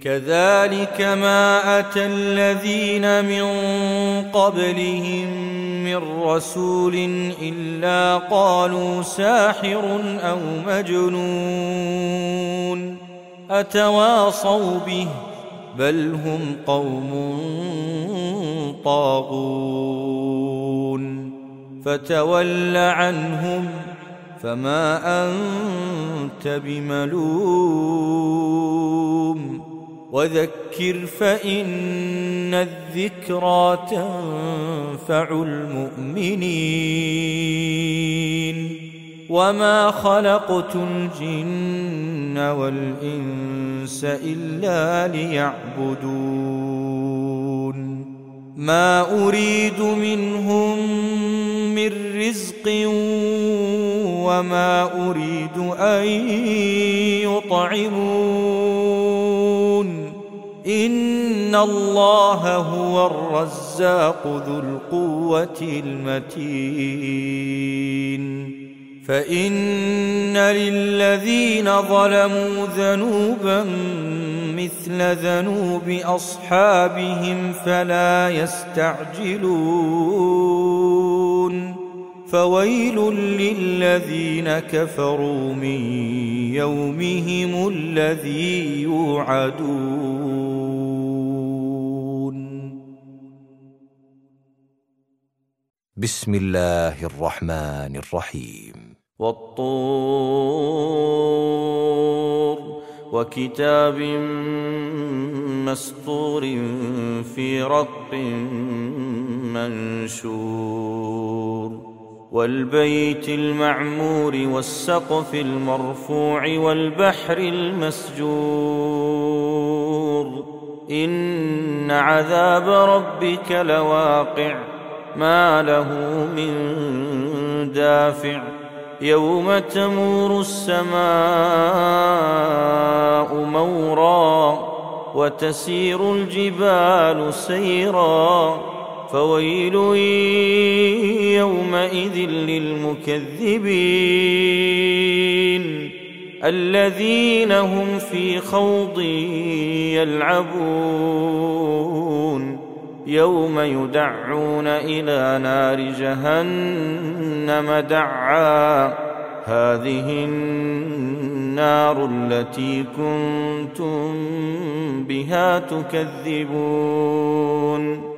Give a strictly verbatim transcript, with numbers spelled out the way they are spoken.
كذلك ما أتى الذين من قبلهم من رسول إلا قالوا ساحر أو مجنون أتواصوا به بل هم قوم طاغون فتول عنهم فما أنت بملوم وذكر فإن الذكرى تنفع المؤمنين وما خلقت الجن والإنس إلا ليعبدون ما أريد منهم من رزق وما أريد أن يطعمون إن الله هو الرزاق ذو القوة المتين فإن للذين ظلموا ذنوبا مثل ذنوب أصحابهم فلا يستعجلون فويل للذين كفروا من يومهم الذي يوعدون. بسم الله الرحمن الرحيم. والطور وكتاب مسطور في رق منشور والبيت المعمور والسقف المرفوع والبحر المسجور إن عذاب ربك لواقع ما له من دافع يوم تمور السماء مورا وتسير الجبال سيرا فويل يومئذ للمكذبين الذين هم في خوض يلعبون يوم يدعون إلى نار جهنم دعا هذه النار التي كنتم بها تكذبون